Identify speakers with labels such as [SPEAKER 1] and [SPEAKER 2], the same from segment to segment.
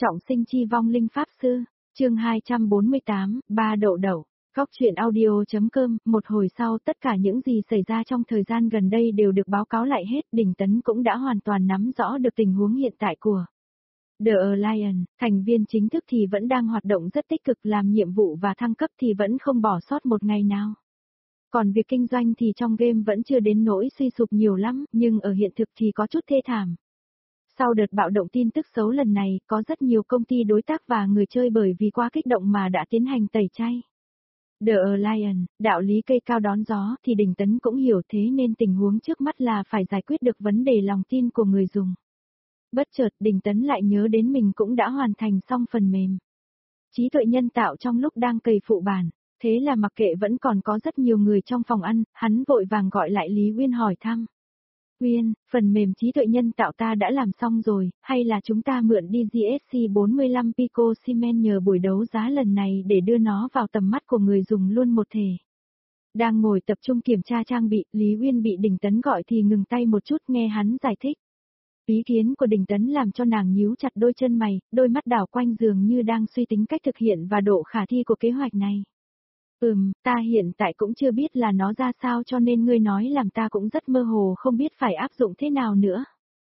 [SPEAKER 1] Trọng sinh chi vong linh pháp sư, chương 248, ba đậu đậu. Góc truyện audio.com, một hồi sau tất cả những gì xảy ra trong thời gian gần đây đều được báo cáo lại hết, Đình Tấn cũng đã hoàn toàn nắm rõ được tình huống hiện tại của The Alliance, thành viên chính thức thì vẫn đang hoạt động rất tích cực, làm nhiệm vụ và thăng cấp thì vẫn không bỏ sót một ngày nào. Còn việc kinh doanh thì trong game vẫn chưa đến nỗi suy sụp nhiều lắm, nhưng ở hiện thực thì có chút thê thảm. Sau đợt bạo động tin tức xấu lần này, có rất nhiều công ty đối tác và người chơi bởi vì quá kích động mà đã tiến hành tẩy chay. The Alliance, đạo lý cây cao đón gió thì Đình Tấn cũng hiểu, thế nên tình huống trước mắt là phải giải quyết được vấn đề lòng tin của người dùng. Bất chợt Đình Tấn lại nhớ đến mình cũng đã hoàn thành xong phần mềm trí tuệ nhân tạo trong lúc đang cày phụ bản. Thế là mặc kệ vẫn còn có rất nhiều người trong phòng ăn, hắn vội vàng gọi lại Lý Uyên hỏi thăm. Uyên, phần mềm trí tuệ nhân tạo ta đã làm xong rồi, hay là chúng ta mượn đi GSC 45 Pico Cement nhờ buổi đấu giá lần này để đưa nó vào tầm mắt của người dùng luôn một thể. Đang ngồi tập trung kiểm tra trang bị, Lý Uyên bị Đình Tấn gọi thì ngừng tay một chút nghe hắn giải thích. Ý kiến của Đình Tấn làm cho nàng nhíu chặt đôi chân mày, đôi mắt đảo quanh dường như đang suy tính cách thực hiện và độ khả thi của kế hoạch này. Ta hiện tại cũng chưa biết là nó ra sao cho nên ngươi nói làm ta cũng rất mơ hồ không biết phải áp dụng thế nào nữa.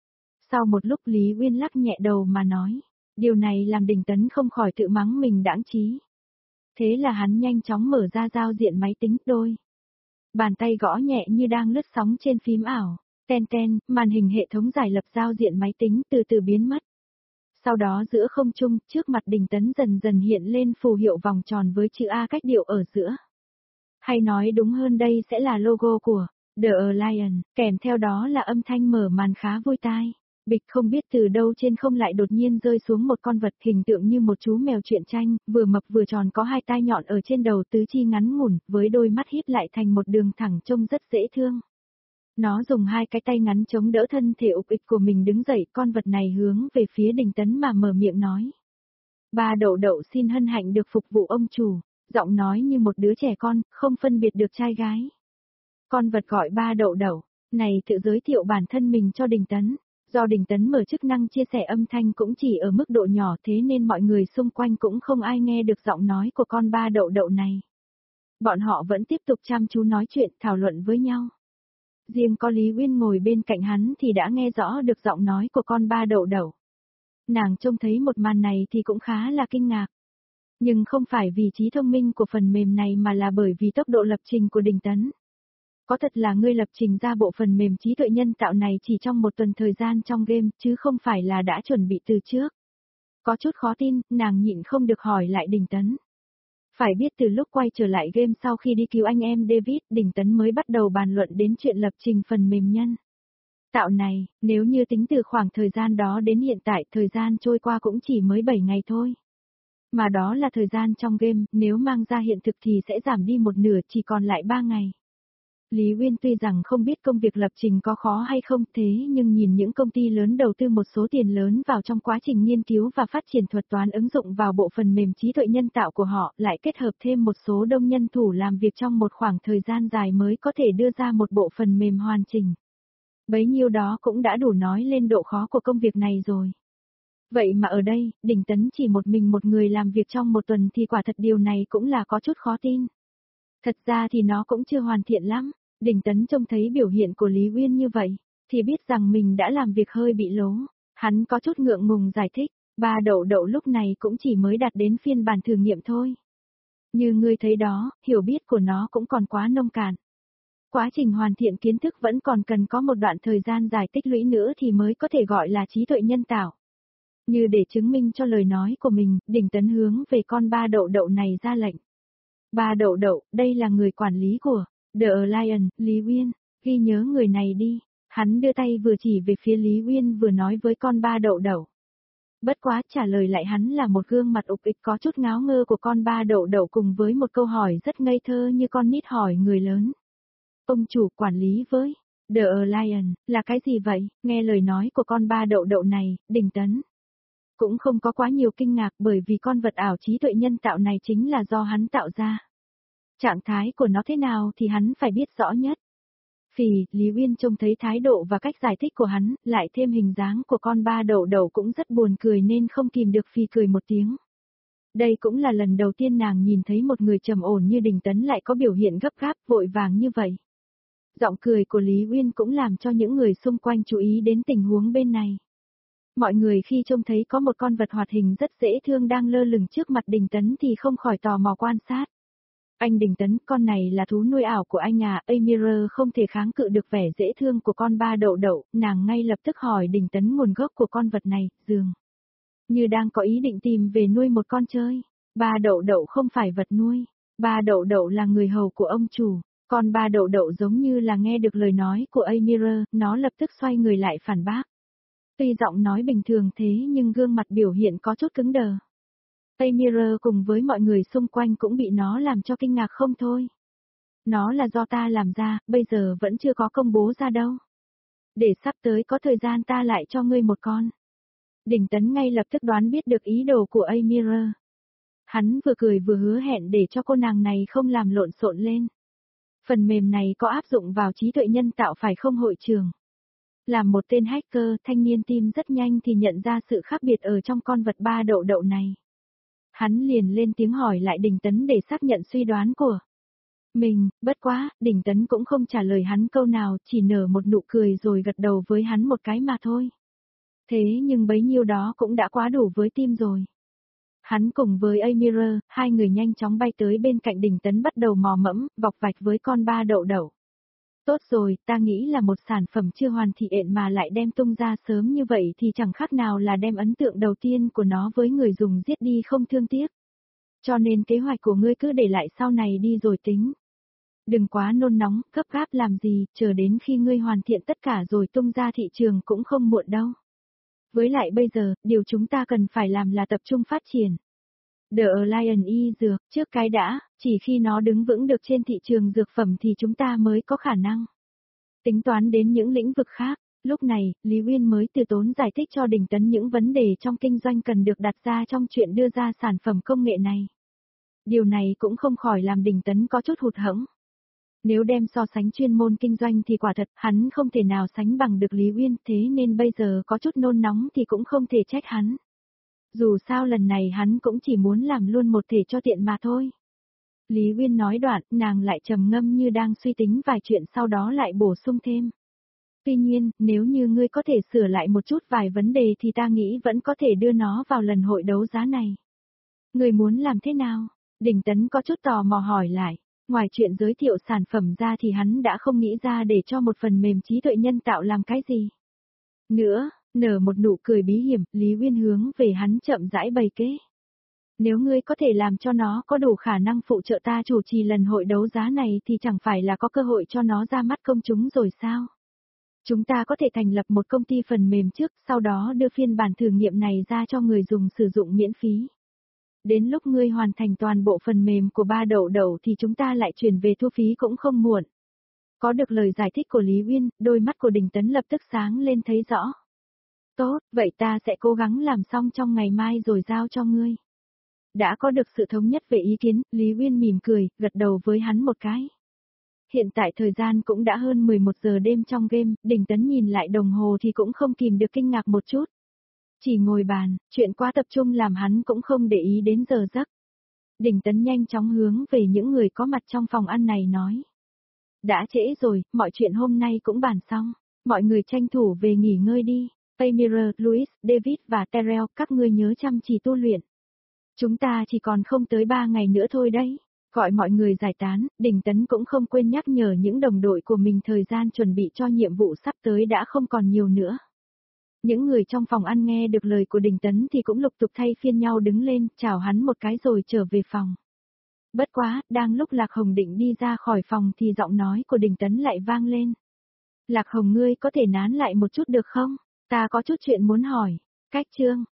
[SPEAKER 1] Sau một lúc Lý Uyên lắc nhẹ đầu mà nói, điều này làm Đình Tấn không khỏi tự mắng mình đãng trí. Thế là hắn nhanh chóng mở ra giao diện máy tính đôi. Bàn tay gõ nhẹ như đang lướt sóng trên phím ảo, ten ten, màn hình hệ thống giải lập giao diện máy tính từ từ biến mất. Sau đó giữa không trung, trước mặt Đình Tấn dần dần hiện lên phù hiệu vòng tròn với chữ A cách điệu ở giữa. Hay nói đúng hơn đây sẽ là logo của The Alliance, kèm theo đó là âm thanh mở màn khá vui tai. Bịch không biết từ đâu trên không lại đột nhiên rơi xuống một con vật hình tượng như một chú mèo truyện tranh, vừa mập vừa tròn có hai tai nhọn ở trên đầu, tứ chi ngắn ngủn, với đôi mắt híp lại thành một đường thẳng trông rất dễ thương. Nó dùng hai cái tay ngắn chống đỡ thân thể ục ịch của mình đứng dậy, con vật này hướng về phía Đình Tấn mà mở miệng nói. Ba đậu đậu xin hân hạnh được phục vụ ông chủ, giọng nói như một đứa trẻ con, không phân biệt được trai gái. Con vật gọi ba đậu đậu, này tự giới thiệu bản thân mình cho Đình Tấn. Do Đình Tấn mở chức năng chia sẻ âm thanh cũng chỉ ở mức độ nhỏ thế nên mọi người xung quanh cũng không ai nghe được giọng nói của con ba đậu đậu này. Bọn họ vẫn tiếp tục chăm chú nói chuyện, thảo luận với nhau. Riêng có Lý Uyên ngồi bên cạnh hắn thì đã nghe rõ được giọng nói của con ba đậu đậu. Nàng trông thấy một màn này thì cũng khá là kinh ngạc. Nhưng không phải vì trí thông minh của phần mềm này mà là bởi vì tốc độ lập trình của Đình Tấn. Có thật là ngươi lập trình ra bộ phần mềm trí tuệ nhân tạo này chỉ trong một tuần thời gian trong game chứ không phải là đã chuẩn bị từ trước. Có chút khó tin, nàng nhịn không được hỏi lại Đình Tấn. Phải biết từ lúc quay trở lại game sau khi đi cứu anh em David, Đình Tấn mới bắt đầu bàn luận đến chuyện lập trình phần mềm nhân tạo này, nếu như tính từ khoảng thời gian đó đến hiện tại, thời gian trôi qua cũng chỉ mới 7 ngày thôi. Mà đó là thời gian trong game, nếu mang ra hiện thực thì sẽ giảm đi một nửa, chỉ còn lại 3 ngày. Lý Uyên tuy rằng không biết công việc lập trình có khó hay không, thế nhưng nhìn những công ty lớn đầu tư một số tiền lớn vào trong quá trình nghiên cứu và phát triển thuật toán ứng dụng vào bộ phần mềm trí tuệ nhân tạo của họ, lại kết hợp thêm một số đông nhân thủ làm việc trong một khoảng thời gian dài mới có thể đưa ra một bộ phần mềm hoàn chỉnh. Bấy nhiêu đó cũng đã đủ nói lên độ khó của công việc này rồi. Vậy mà ở đây, Đình Tấn chỉ một mình một người làm việc trong một tuần thì quả thật điều này cũng là có chút khó tin. Thật ra thì nó cũng chưa hoàn thiện lắm. Đình Tấn trông thấy biểu hiện của Lý Uyên như vậy, thì biết rằng mình đã làm việc hơi bị lố. Hắn có chút ngượng ngùng giải thích, ba đậu đậu lúc này cũng chỉ mới đạt đến phiên bản thử nghiệm thôi. Như ngươi thấy đó, hiểu biết của nó cũng còn quá nông cạn. Quá trình hoàn thiện kiến thức vẫn còn cần có một đoạn thời gian dài tích lũy nữa thì mới có thể gọi là trí tuệ nhân tạo. Như để chứng minh cho lời nói của mình, Đình Tấn hướng về con ba đậu đậu này ra lệnh. Ba đậu đậu, đây là người quản lý của The Alliance, Lý Uyên, ghi nhớ người này đi. Hắn đưa tay vừa chỉ về phía Lý Uyên vừa nói với con ba đậu đậu. Bất quá trả lời lại hắn là một gương mặt ục ịch có chút ngáo ngơ của con ba đậu đậu cùng với một câu hỏi rất ngây thơ như con nít hỏi người lớn. Ông chủ quản lý với The Alliance, là cái gì vậy? Nghe lời nói của con ba đậu đậu này, Đình Tấn cũng không có quá nhiều kinh ngạc bởi vì con vật ảo trí tuệ nhân tạo này chính là do hắn tạo ra. Trạng thái của nó thế nào thì hắn phải biết rõ nhất. Phì, Lý Uyên trông thấy thái độ và cách giải thích của hắn, lại thêm hình dáng của con ba đậu đậu cũng rất buồn cười nên không kìm được phì cười một tiếng. Đây cũng là lần đầu tiên nàng nhìn thấy một người trầm ổn như Đình Tấn lại có biểu hiện gấp gáp, vội vàng như vậy. Giọng cười của Lý Uyên cũng làm cho những người xung quanh chú ý đến tình huống bên này. Mọi người khi trông thấy có một con vật hoạt hình rất dễ thương đang lơ lửng trước mặt Đình Tấn thì không khỏi tò mò quan sát. Anh Đình Tấn, con này là thú nuôi ảo của anh à? Amir không thể kháng cự được vẻ dễ thương của con ba đậu đậu, nàng ngay lập tức hỏi Đình Tấn nguồn gốc của con vật này, dường như đang có ý định tìm về nuôi một con chơi. Ba đậu đậu không phải vật nuôi, ba đậu đậu là người hầu của ông chủ. Con ba đậu đậu giống như là nghe được lời nói của Amir, nó lập tức xoay người lại phản bác. Tuy giọng nói bình thường thế nhưng gương mặt biểu hiện có chút cứng đờ. Amir cùng với mọi người xung quanh cũng bị nó làm cho kinh ngạc không thôi. Nó là do ta làm ra, bây giờ vẫn chưa có công bố ra đâu. Để sắp tới có thời gian ta lại cho ngươi một con. Đình Tấn ngay lập tức đoán biết được ý đồ của Amir. Hắn vừa cười vừa hứa hẹn để cho cô nàng này không làm lộn xộn lên. Phần mềm này có áp dụng vào trí tuệ nhân tạo phải không hội trường? Làm một tên hacker, thanh niên tim rất nhanh thì nhận ra sự khác biệt ở trong con vật ba đậu đậu này. Hắn liền lên tiếng hỏi lại Đình Tấn để xác nhận suy đoán của mình, bất quá, Đình Tấn cũng không trả lời hắn câu nào, chỉ nở một nụ cười rồi gật đầu với hắn một cái mà thôi. Thế nhưng bấy nhiêu đó cũng đã quá đủ với tim rồi. Hắn cùng với Amir, hai người nhanh chóng bay tới bên cạnh Đình Tấn bắt đầu mò mẫm, vọc vạch với con ba đậu đậu. Tốt rồi, ta nghĩ là một sản phẩm chưa hoàn thiện mà lại đem tung ra sớm như vậy thì chẳng khác nào là đem ấn tượng đầu tiên của nó với người dùng giết đi không thương tiếc. Cho nên kế hoạch của ngươi cứ để lại sau này đi rồi tính. Đừng quá nôn nóng, gấp gáp làm gì, chờ đến khi ngươi hoàn thiện tất cả rồi tung ra thị trường cũng không muộn đâu. Với lại bây giờ, điều chúng ta cần phải làm là tập trung phát triển. The Alliance y dược, trước cái đã, chỉ khi nó đứng vững được trên thị trường dược phẩm thì chúng ta mới có khả năng tính toán đến những lĩnh vực khác. Lúc này, Lý Uyên mới từ tốn giải thích cho Đình Tấn những vấn đề trong kinh doanh cần được đặt ra trong chuyện đưa ra sản phẩm công nghệ này. Điều này cũng không khỏi làm Đình Tấn có chút hụt hẫng. Nếu đem so sánh chuyên môn kinh doanh thì quả thật hắn không thể nào sánh bằng được Lý Uyên, thế nên bây giờ có chút nôn nóng thì cũng không thể trách hắn. Dù sao lần này hắn cũng chỉ muốn làm luôn một thể cho tiện mà thôi. Lý Uyên nói đoạn, nàng lại trầm ngâm như đang suy tính vài chuyện sau đó lại bổ sung thêm. Tuy nhiên, nếu như ngươi có thể sửa lại một chút vài vấn đề thì ta nghĩ vẫn có thể đưa nó vào lần hội đấu giá này. Ngươi muốn làm thế nào? Đình Tấn có chút tò mò hỏi lại. Ngoài chuyện giới thiệu sản phẩm ra thì hắn đã không nghĩ ra để cho một phần mềm trí tuệ nhân tạo làm cái gì. Nữa, nở một nụ cười bí hiểm, Lý Uyên hướng về hắn chậm rãi bày kế. Nếu ngươi có thể làm cho nó có đủ khả năng phụ trợ ta chủ trì lần hội đấu giá này thì chẳng phải là có cơ hội cho nó ra mắt công chúng rồi sao? Chúng ta có thể thành lập một công ty phần mềm trước, sau đó đưa phiên bản thử nghiệm này ra cho người dùng sử dụng miễn phí. Đến lúc ngươi hoàn thành toàn bộ phần mềm của ba đậu đậu thì chúng ta lại chuyển về thu phí cũng không muộn. Có được lời giải thích của Lý Uyên, đôi mắt của Đình Tấn lập tức sáng lên thấy rõ. Tốt, vậy ta sẽ cố gắng làm xong trong ngày mai rồi giao cho ngươi. Đã có được sự thống nhất về ý kiến, Lý Uyên mỉm cười, gật đầu với hắn một cái. Hiện tại thời gian cũng đã hơn 11 giờ đêm trong game, Đình Tấn nhìn lại đồng hồ thì cũng không kìm được kinh ngạc một chút. Chỉ ngồi bàn, chuyện quá tập trung làm hắn cũng không để ý đến giờ giấc. Đình Tấn nhanh chóng hướng về những người có mặt trong phòng ăn này nói. Đã trễ rồi, mọi chuyện hôm nay cũng bàn xong. Mọi người tranh thủ về nghỉ ngơi đi. Amir, Louis, David và Terrell, các ngươi nhớ chăm chỉ tu luyện. Chúng ta chỉ còn không tới 3 ngày nữa thôi đấy. Gọi mọi người giải tán, Đình Tấn cũng không quên nhắc nhở những đồng đội của mình thời gian chuẩn bị cho nhiệm vụ sắp tới đã không còn nhiều nữa. Những người trong phòng ăn nghe được lời của Đình Tấn thì cũng lục tục thay phiên nhau đứng lên, chào hắn một cái rồi trở về phòng. Bất quá, đang lúc Lạc Hồng định đi ra khỏi phòng thì giọng nói của Đình Tấn lại vang lên. Lạc Hồng ngươi có thể nán lại một chút được không? Ta có chút chuyện muốn hỏi. Cách chương.